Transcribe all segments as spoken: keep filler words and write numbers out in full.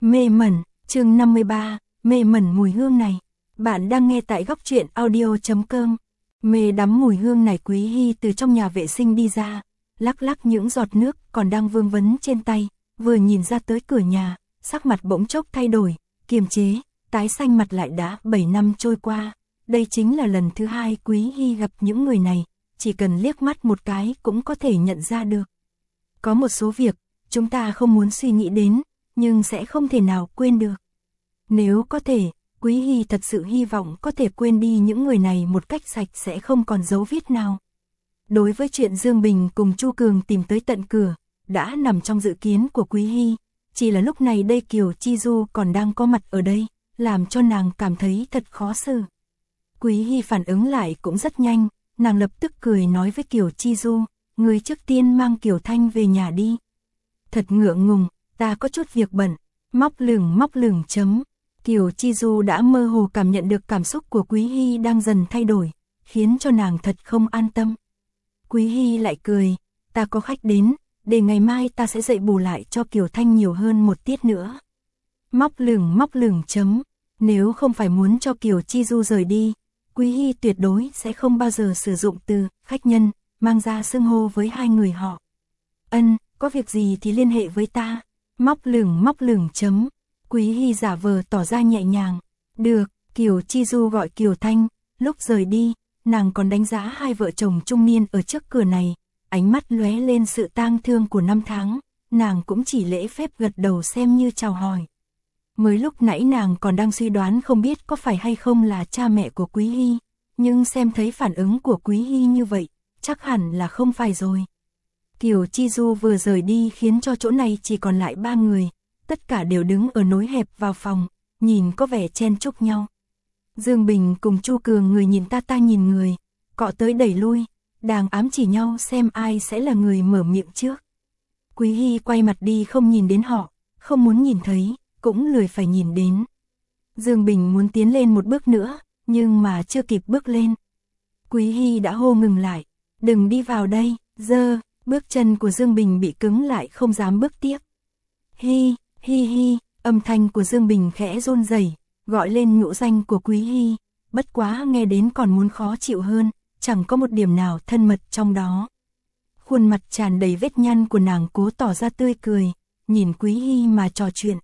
Mê mẩn, chương năm mươi ba, mê mẩn mùi hương này. Bạn đang nghe tại góc truyện audio chấm com. Mê đắm mùi hương này, Quý Hy từ trong nhà vệ sinh đi ra, lắc lắc những giọt nước còn đang vương vấn trên tay, vừa nhìn ra tới cửa nhà, sắc mặt bỗng chốc thay đổi, kiềm chế, tái xanh mặt lại. Đã bảy năm trôi qua, đây chính là lần thứ hai Quý Hy gặp những người này, chỉ cần liếc mắt một cái cũng có thể nhận ra được. Có một số việc, chúng ta không muốn suy nghĩ đến, nhưng sẽ không thể nào quên được. Nếu có thể, Quý Hy thật sự hy vọng có thể quên đi những người này một cách sạch sẽ, không còn dấu vết nào. Đối với chuyện Dương Bình cùng Chu Cường tìm tới tận cửa, đã nằm trong dự kiến của Quý Hy, chỉ là lúc này đây Kiều Chi Du còn đang có mặt ở đây, làm cho nàng cảm thấy thật khó xử. Quý Hy phản ứng lại cũng rất nhanh, nàng lập tức cười nói với Kiều Chi Du, người trước tiên mang Kiều Thanh về nhà đi. Thật ngượng ngùng, ta có chút việc bận. Móc lửng móc lửng chấm. Kiều Chi Du đã mơ hồ cảm nhận được cảm xúc của Quý Hy đang dần thay đổi, khiến cho nàng thật không an tâm. Quý Hy lại cười, ta có khách đến, để ngày mai ta sẽ dạy bù lại cho Kiều Thanh nhiều hơn một tiết nữa. Móc lửng móc lửng chấm. Nếu không phải muốn cho Kiều Chi Du rời đi, Quý Hy tuyệt đối sẽ không bao giờ sử dụng từ khách nhân, mang ra xưng hô với hai người họ. Ân, có việc gì thì liên hệ với ta. Móc lửng móc lửng chấm. Quý Hy giả vờ tỏ ra nhẹ nhàng. Được, Kiều Chi Du gọi Kiều Thanh, lúc rời đi, nàng còn đánh giá hai vợ chồng trung niên ở trước cửa này, ánh mắt lóe lên sự tang thương của năm tháng, nàng cũng chỉ lễ phép gật đầu xem như chào hỏi. Mới lúc nãy nàng còn đang suy đoán không biết có phải hay không là cha mẹ của Quý Hy, nhưng xem thấy phản ứng của Quý Hy như vậy, chắc hẳn là không phải rồi. Kiều Chi Du vừa rời đi khiến cho chỗ này chỉ còn lại ba người, tất cả đều đứng ở nối hẹp vào phòng, nhìn có vẻ chen chúc nhau. Dương Bình cùng Chu Cường người nhìn ta ta nhìn người, cọ tới đẩy lui, đang ám chỉ nhau xem ai sẽ là người mở miệng trước. Quý Hy quay mặt đi không nhìn đến họ, không muốn nhìn thấy, cũng lười phải nhìn đến. Dương Bình muốn tiến lên một bước nữa, nhưng mà chưa kịp bước lên. Quý Hy đã hô ngừng lại, đừng đi vào đây, dơ. Bước chân của Dương Bình bị cứng lại không dám bước tiếp. Hi, hi hi, âm thanh của Dương Bình khẽ run rẩy, gọi lên nhũ danh của Quý Hy, bất quá nghe đến còn muốn khó chịu hơn, chẳng có một điểm nào thân mật trong đó. Khuôn mặt tràn đầy vết nhăn của nàng cố tỏ ra tươi cười, nhìn Quý Hy mà trò chuyện.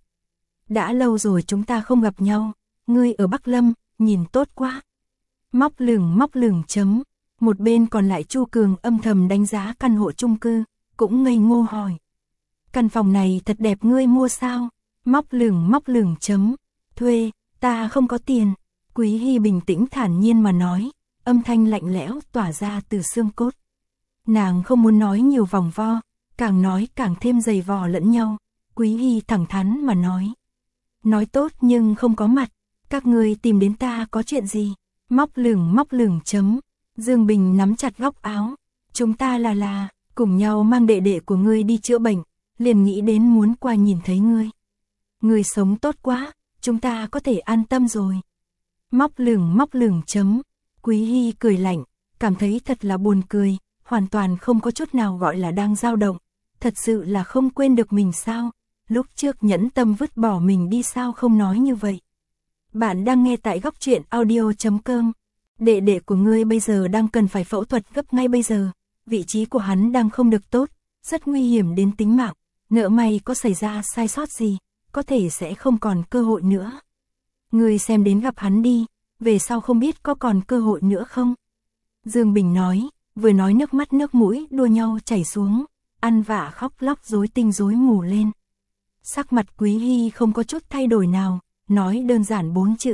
Đã lâu rồi chúng ta không gặp nhau, ngươi ở Bắc Lâm, nhìn tốt quá. Móc lửng móc lửng chấm. Một bên còn lại Chu Cường âm thầm đánh giá căn hộ chung cư, cũng ngây ngô hỏi. Căn phòng này thật đẹp, ngươi mua sao? Móc lửng móc lửng chấm. Thuê, ta không có tiền. Quý Hy bình tĩnh thản nhiên mà nói, âm thanh lạnh lẽo tỏa ra từ xương cốt. Nàng không muốn nói nhiều vòng vo, càng nói càng thêm dày vò lẫn nhau. Quý Hy thẳng thắn mà nói. Nói tốt nhưng không có mặt, các ngươi tìm đến ta có chuyện gì? Móc lửng móc lửng chấm. Dương Bình nắm chặt góc áo, chúng ta là là, cùng nhau mang đệ đệ của ngươi đi chữa bệnh, liền nghĩ đến muốn qua nhìn thấy ngươi. Ngươi sống tốt quá, chúng ta có thể an tâm rồi. Móc lửng móc lửng chấm. Quý Hy cười lạnh, cảm thấy thật là buồn cười, hoàn toàn không có chút nào gọi là đang dao động. Thật sự là không quên được mình sao, lúc trước nhẫn tâm vứt bỏ mình đi sao không nói như vậy. Bạn đang nghe tại góc truyện audio chấm com. Đệ đệ của ngươi bây giờ đang cần phải phẫu thuật gấp ngay bây giờ, vị trí của hắn đang không được tốt, rất nguy hiểm đến tính mạng, nỡ may có xảy ra sai sót gì, có thể sẽ không còn cơ hội nữa. Ngươi xem đến gặp hắn đi, về sau không biết có còn cơ hội nữa không? Dương Bình nói, vừa nói nước mắt nước mũi đua nhau chảy xuống, ăn vạ khóc lóc rối tinh rối mù lên. Sắc mặt Quý Hy không có chút thay đổi nào, nói đơn giản bốn chữ.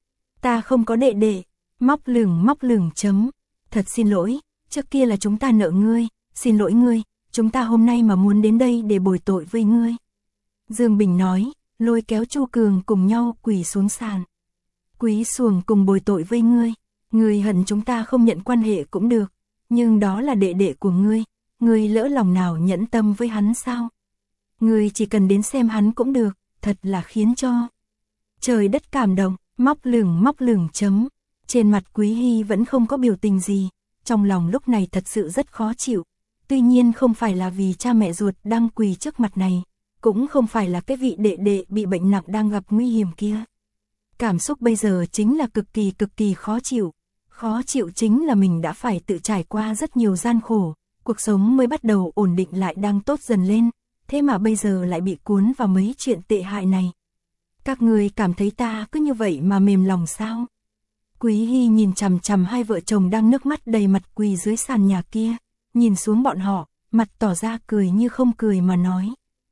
Ta không có đệ đệ. Móc lửng móc lửng chấm. Thật xin lỗi, trước kia là chúng ta nợ ngươi, xin lỗi ngươi, chúng ta hôm nay mà muốn đến đây để bồi tội với ngươi. Dương Bình nói, lôi kéo Chu Cường cùng nhau quỳ xuống sàn. Quý xuồng cùng bồi tội với ngươi, ngươi hận chúng ta không nhận quan hệ cũng được, nhưng đó là đệ đệ của ngươi, ngươi lỡ lòng nào nhẫn tâm với hắn sao? Ngươi chỉ cần đến xem hắn cũng được, thật là khiến cho trời đất cảm động. Móc lửng móc lửng chấm. Trên mặt Quý Hy vẫn không có biểu tình gì, trong lòng lúc này thật sự rất khó chịu. Tuy nhiên không phải là vì cha mẹ ruột đang quỳ trước mặt này, cũng không phải là cái vị đệ đệ bị bệnh nặng đang gặp nguy hiểm kia. Cảm xúc bây giờ chính là cực kỳ cực kỳ khó chịu. Khó chịu chính là mình đã phải tự trải qua rất nhiều gian khổ, cuộc sống mới bắt đầu ổn định lại đang tốt dần lên, thế mà bây giờ lại bị cuốn vào mấy chuyện tệ hại này. Các người cảm thấy ta cứ như vậy mà mềm lòng sao? Quý Hy nhìn chằm chằm hai vợ chồng đang nước mắt đầy mặt quỳ dưới sàn nhà kia, nhìn xuống bọn họ, mặt tỏ ra cười như không cười mà nói.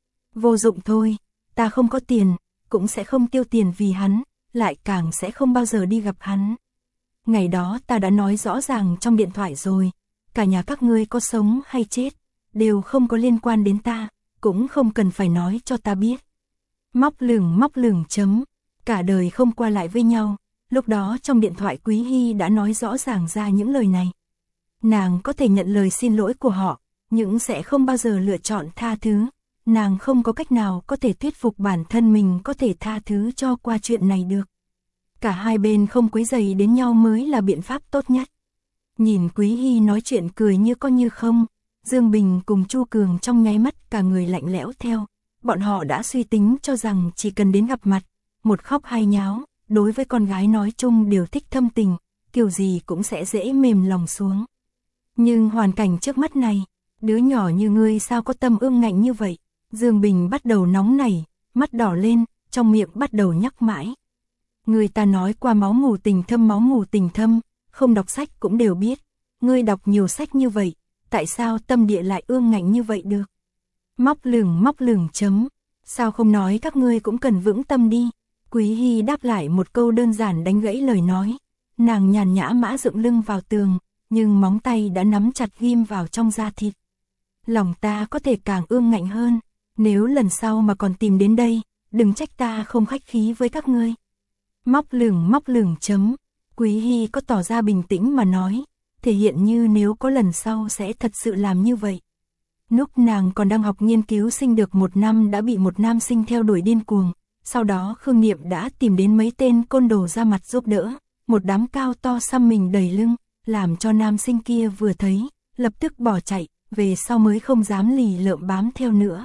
Vô dụng thôi, ta không có tiền, cũng sẽ không tiêu tiền vì hắn, lại càng sẽ không bao giờ đi gặp hắn. Ngày đó ta đã nói rõ ràng trong điện thoại rồi, cả nhà các ngươi có sống hay chết, đều không có liên quan đến ta, cũng không cần phải nói cho ta biết. Móc lửng móc lửng chấm, cả đời không qua lại với nhau, lúc đó trong điện thoại Quý Hy đã nói rõ ràng ra những lời này. Nàng có thể nhận lời xin lỗi của họ, nhưng sẽ không bao giờ lựa chọn tha thứ. Nàng không có cách nào có thể thuyết phục bản thân mình có thể tha thứ cho qua chuyện này được. Cả hai bên không quấy rầy đến nhau mới là biện pháp tốt nhất. Nhìn Quý Hy nói chuyện cười như có như không, Dương Bình cùng Chu Cường trong nháy mắt cả người lạnh lẽo theo. Bọn họ đã suy tính cho rằng chỉ cần đến gặp mặt, một khóc hai nháo, đối với con gái nói chung đều thích thâm tình, kiểu gì cũng sẽ dễ mềm lòng xuống. Nhưng hoàn cảnh trước mắt này, đứa nhỏ như ngươi sao có tâm ương ngạnh như vậy? Dương Bình bắt đầu nóng nảy, mắt đỏ lên, trong miệng bắt đầu nhắc mãi. Người ta nói qua máu mù tình thâm máu mù tình thâm, không đọc sách cũng đều biết. Ngươi đọc nhiều sách như vậy, tại sao tâm địa lại ương ngạnh như vậy được? Móc lửng móc lửng chấm, sao không nói các ngươi cũng cần vững tâm đi? Quý Hy đáp lại một câu đơn giản đánh gãy lời nói. Nàng nhàn nhã mã dựng lưng vào tường, nhưng móng tay đã nắm chặt ghim vào trong da thịt. Lòng ta có thể càng ương ngạnh hơn, nếu lần sau mà còn tìm đến đây, đừng trách ta không khách khí với các ngươi. Móc lửng móc lửng chấm, Quý Hy có tỏ ra bình tĩnh mà nói, thể hiện như nếu có lần sau sẽ thật sự làm như vậy. Lúc nàng còn đang học nghiên cứu sinh được một năm đã bị một nam sinh theo đuổi điên cuồng, sau đó Khương Niệm đã tìm đến mấy tên côn đồ ra mặt giúp đỡ, một đám cao to xăm mình đầy lưng, làm cho nam sinh kia vừa thấy, lập tức bỏ chạy, về sau mới không dám lì lợm bám theo nữa.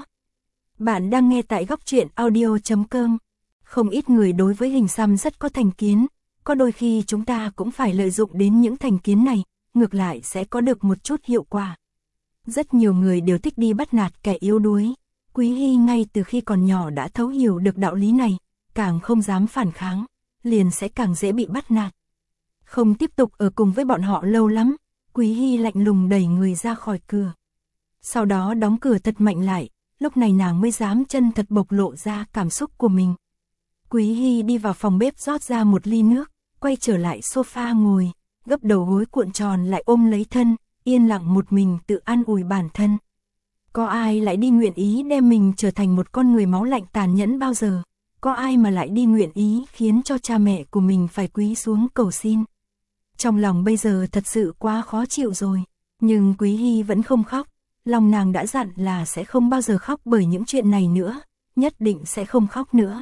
Bạn đang nghe tại góc truyện audio chấm com. Không ít người đối với hình xăm rất có thành kiến, có đôi khi chúng ta cũng phải lợi dụng đến những thành kiến này, ngược lại sẽ có được một chút hiệu quả. Rất nhiều người đều thích đi bắt nạt kẻ yếu đuối. Quý Hy ngay từ khi còn nhỏ đã thấu hiểu được đạo lý này, càng không dám phản kháng, liền sẽ càng dễ bị bắt nạt. Không tiếp tục ở cùng với bọn họ lâu lắm, Quý Hy lạnh lùng đẩy người ra khỏi cửa. Sau đó đóng cửa thật mạnh lại, lúc này nàng mới dám chân thật bộc lộ ra cảm xúc của mình. Quý Hy đi vào phòng bếp rót ra một ly nước, quay trở lại sofa ngồi, gấp đầu gối cuộn tròn lại ôm lấy thân, yên lặng một mình tự an ủi bản thân. Có ai lại đi nguyện ý đem mình trở thành một con người máu lạnh tàn nhẫn bao giờ? Có ai mà lại đi nguyện ý khiến cho cha mẹ của mình phải quỳ xuống cầu xin? Trong lòng bây giờ thật sự quá khó chịu rồi, nhưng Quý Hy vẫn không khóc. Lòng nàng đã dặn là sẽ không bao giờ khóc bởi những chuyện này nữa, nhất định sẽ không khóc nữa.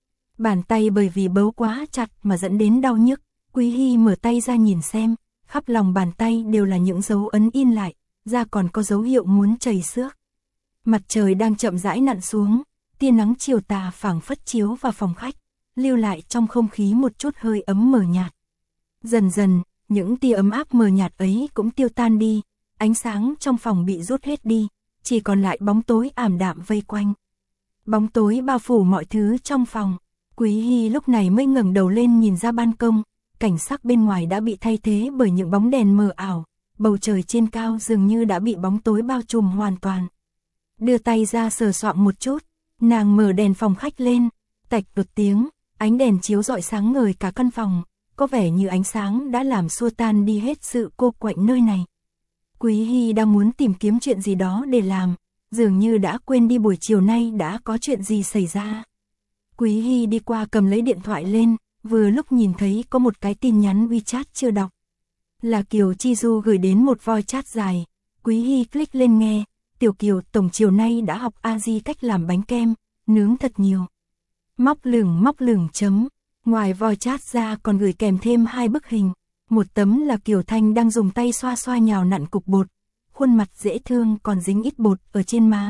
Bàn tay bởi vì bấu quá chặt mà dẫn đến đau nhức, Quý Hy mở tay ra nhìn xem, khắp lòng bàn tay đều là những dấu ấn in lại, da còn có dấu hiệu muốn chảy xước. Mặt trời đang chậm rãi nặn xuống, tia nắng chiều tà phảng phất chiếu vào phòng khách, lưu lại trong không khí một chút hơi ấm mờ nhạt. Dần dần, những tia ấm áp mờ nhạt ấy cũng tiêu tan đi, ánh sáng trong phòng bị rút hết đi, chỉ còn lại bóng tối ảm đạm vây quanh. Bóng tối bao phủ mọi thứ trong phòng, Quý Hy lúc này mới ngẩng đầu lên nhìn ra ban công, cảnh sắc bên ngoài đã bị thay thế bởi những bóng đèn mờ ảo, bầu trời trên cao dường như đã bị bóng tối bao trùm hoàn toàn. Đưa tay ra sờ soạng một chút, nàng mở đèn phòng khách lên, tạch một tiếng, ánh đèn chiếu rọi sáng ngời cả căn phòng, có vẻ như ánh sáng đã làm xua tan đi hết sự cô quạnh nơi này. Quý Hy đang muốn tìm kiếm chuyện gì đó để làm, dường như đã quên đi buổi chiều nay đã có chuyện gì xảy ra. Quý Hy đi qua cầm lấy điện thoại lên, vừa lúc nhìn thấy có một cái tin nhắn WeChat chưa đọc. Là Kiều Chi Du gửi đến một voice chat dài, Quý Hy click lên nghe, Tiểu Kiều tổng chiều nay đã học A-di cách làm bánh kem, nướng thật nhiều. Móc lửng móc lửng chấm, ngoài voice chat ra còn gửi kèm thêm hai bức hình. Một tấm là Kiều Thanh đang dùng tay xoa xoa nhào nặn cục bột, khuôn mặt dễ thương còn dính ít bột ở trên má.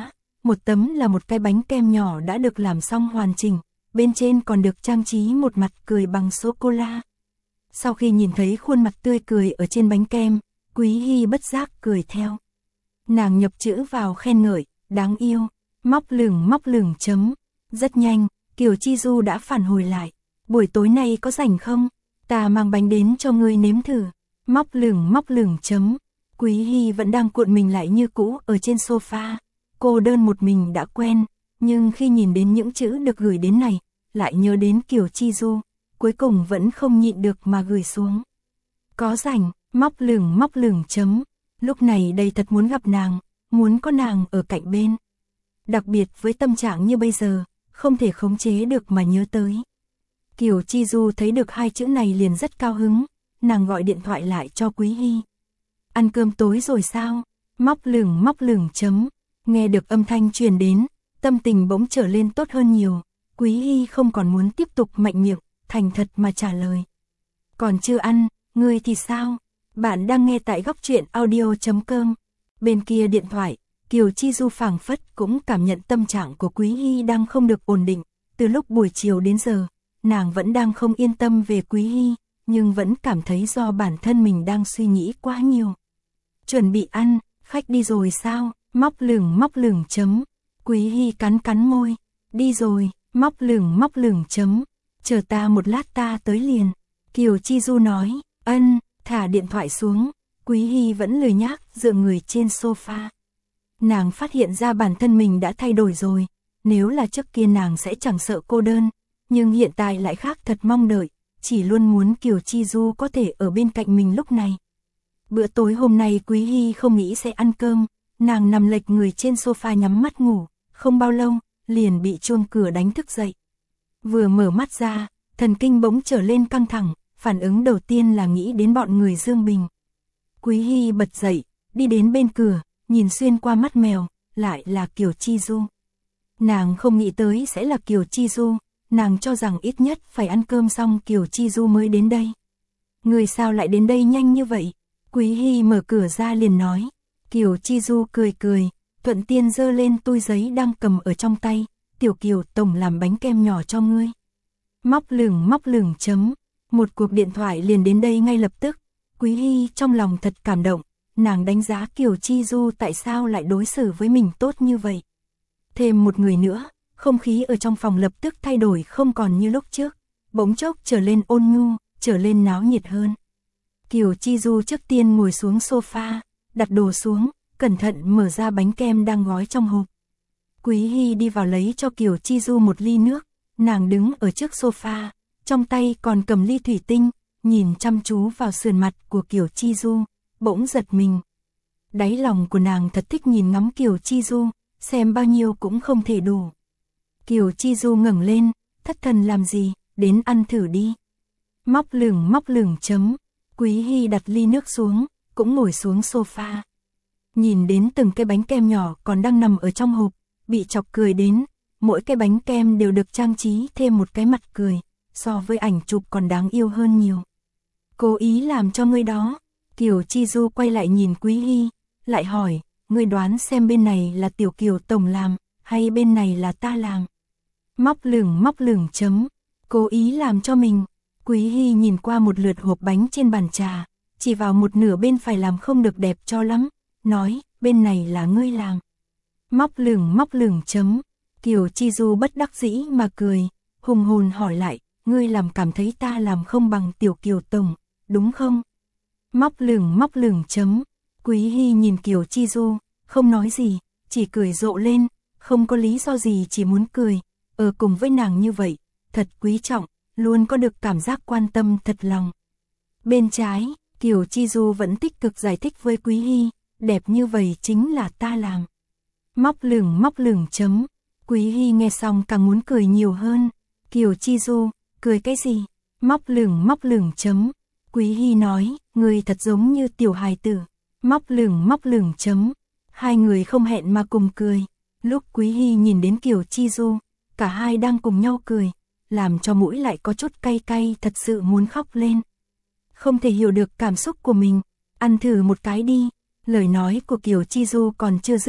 một tấm là một cái bánh kem nhỏ đã được làm xong hoàn chỉnh, bên trên còn được trang trí một mặt cười bằng sô-cô-la. Sau khi nhìn thấy khuôn mặt tươi cười ở trên bánh kem, Quý Hy bất giác cười theo. Nàng nhập chữ vào khen ngợi, đáng yêu, móc lửng móc lửng chấm. Rất nhanh, Kiều Chi Du đã phản hồi lại, buổi tối nay có rảnh không? Ta mang bánh đến cho ngươi nếm thử. Móc lửng móc lửng chấm. Quý Hy vẫn đang cuộn mình lại như cũ ở trên sofa. Cô đơn một mình đã quen, nhưng khi nhìn đến những chữ được gửi đến này, lại nhớ đến Kiều Chi Du, cuối cùng vẫn không nhịn được mà gửi xuống. Có rảnh, móc lửng móc lửng chấm. Lúc này đây thật muốn gặp nàng, muốn có nàng ở cạnh bên. Đặc biệt với tâm trạng như bây giờ, không thể khống chế được mà nhớ tới. Kiều Chi Du thấy được hai chữ này liền rất cao hứng, nàng gọi điện thoại lại cho Quý Hy. Ăn cơm tối rồi sao? Móc lửng móc lửng chấm. Nghe được âm thanh truyền đến, tâm tình bỗng trở lên tốt hơn nhiều. Quý Hy không còn muốn tiếp tục mạnh miệng, thành thật mà trả lời. Còn chưa ăn, ngươi thì sao? Bạn đang nghe tại góc truyện audio chấm com. Bên kia điện thoại, Kiều Chi Du phảng phất cũng cảm nhận tâm trạng của Quý Hy đang không được ổn định. Từ lúc buổi chiều đến giờ, nàng vẫn đang không yên tâm về Quý Hy, nhưng vẫn cảm thấy do bản thân mình đang suy nghĩ quá nhiều. Chuẩn bị ăn, khách đi rồi sao? Móc lửng móc lửng chấm. Quý Hy cắn cắn môi. Đi rồi, móc lửng móc lửng chấm. Chờ ta một lát ta tới liền. Kiều Chi Du nói. Ân. Thả điện thoại xuống. Quý Hy vẫn lười nhác dựa người trên sofa. Nàng phát hiện ra bản thân mình đã thay đổi rồi. Nếu là trước kia nàng sẽ chẳng sợ cô đơn, nhưng hiện tại lại khác thật mong đợi, chỉ luôn muốn Kiều Chi Du có thể ở bên cạnh mình lúc này. Bữa tối hôm nay Quý Hy không nghĩ sẽ ăn cơm, nàng nằm lệch người trên sofa nhắm mắt ngủ, không bao lâu, liền bị chuông cửa đánh thức dậy. Vừa mở mắt ra, thần kinh bỗng trở lên căng thẳng, phản ứng đầu tiên là nghĩ đến bọn người Dương Bình. Quý Hy bật dậy, đi đến bên cửa, nhìn xuyên qua mắt mèo, lại là Kiều Chi Du. Nàng không nghĩ tới sẽ là Kiều Chi Du, nàng cho rằng ít nhất phải ăn cơm xong Kiều Chi Du mới đến đây. Người sao lại đến đây nhanh như vậy? Quý Hy mở cửa ra liền nói. Kiều Chi Du cười cười, thuận tiên giơ lên tui giấy đang cầm ở trong tay. Tiểu Kiều tổng làm bánh kem nhỏ cho ngươi. Móc lửng móc lửng chấm. Một cuộc điện thoại liền đến đây ngay lập tức. Quý Hy trong lòng thật cảm động, nàng đánh giá Kiều Chi Du tại sao lại đối xử với mình tốt như vậy. Thêm một người nữa, không khí ở trong phòng lập tức thay đổi không còn như lúc trước, bỗng chốc trở lên ôn nhu, trở lên náo nhiệt hơn. Kiều Chi Du trước tiên ngồi xuống sofa, đặt đồ xuống, cẩn thận mở ra bánh kem đang gói trong hộp. Quý Hy đi vào lấy cho Kiều Chi Du một ly nước, nàng đứng ở trước sofa, trong tay còn cầm ly thủy tinh, nhìn chăm chú vào sườn mặt của Kiều Chi Du, bỗng giật mình. Đáy lòng của nàng thật thích nhìn ngắm Kiều Chi Du, xem bao nhiêu cũng không thể đủ. Kiều Chi Du ngẩng lên, thất thần làm gì, đến ăn thử đi. Móc lửng móc lửng chấm. Quý Hy đặt ly nước xuống, cũng ngồi xuống sofa. Nhìn đến từng cái bánh kem nhỏ còn đang nằm ở trong hộp, bị chọc cười đến, mỗi cái bánh kem đều được trang trí thêm một cái mặt cười, so với ảnh chụp còn đáng yêu hơn nhiều. Cố ý làm cho ngươi đó. Kiều Chi Du quay lại nhìn Quý Hy, lại hỏi, ngươi đoán xem bên này là Tiểu Kiều tổng làm, hay bên này là ta làm? Móc lửng móc lửng chấm. Cố ý làm cho mình. Quý Hy nhìn qua một lượt hộp bánh trên bàn trà, chỉ vào một nửa bên phải làm không được đẹp cho lắm, nói, bên này là ngươi làm. Móc lửng móc lửng chấm. Kiều Chi Du bất đắc dĩ mà cười, hùng hồn hỏi lại, ngươi làm cảm thấy ta làm không bằng Tiểu Kiều tổng, đúng không? Móc lửng móc lửng chấm. Quý Hy nhìn Kiều Chi Du, không nói gì, chỉ cười rộ lên, không có lý do gì chỉ muốn cười, ở cùng với nàng như vậy, thật quý trọng, luôn có được cảm giác quan tâm thật lòng. Bên trái, Kiều Chi Du vẫn tích cực giải thích với Quý Hy, đẹp như vậy chính là ta làm. Móc lửng móc lửng chấm. Quý Hy nghe xong càng muốn cười nhiều hơn. Kiều Chi Du, cười cái gì? Móc lửng móc lửng chấm. Quý Hy nói, người thật giống như tiểu hài tử. Móc lửng móc lửng chấm. Hai người không hẹn mà cùng cười. Lúc Quý Hy nhìn đến Kiều Chi Du, cả hai đang cùng nhau cười, làm cho mũi lại có chút cay cay, thật sự muốn khóc lên. Không thể hiểu được cảm xúc của mình, ăn thử một cái đi. Lời nói của Kiều Chi Du còn chưa dứt,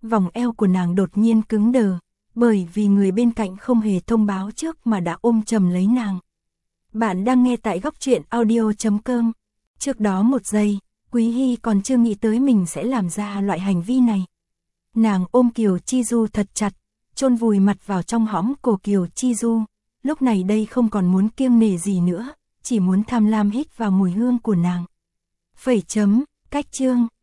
vòng eo của nàng đột nhiên cứng đờ, bởi vì người bên cạnh không hề thông báo trước mà đã ôm chầm lấy nàng. Bạn đang nghe tại góc truyện audio chấm com. Trước đó một giây, Quý Hy còn chưa nghĩ tới mình sẽ làm ra loại hành vi này. Nàng ôm Kiều Chi Du thật chặt, chôn vùi mặt vào trong hõm cổ Kiều Chi Du, lúc này đây không còn muốn kiêng nể gì nữa, chỉ muốn tham lam hít vào mùi hương của nàng. Phẩy chấm, cách chương.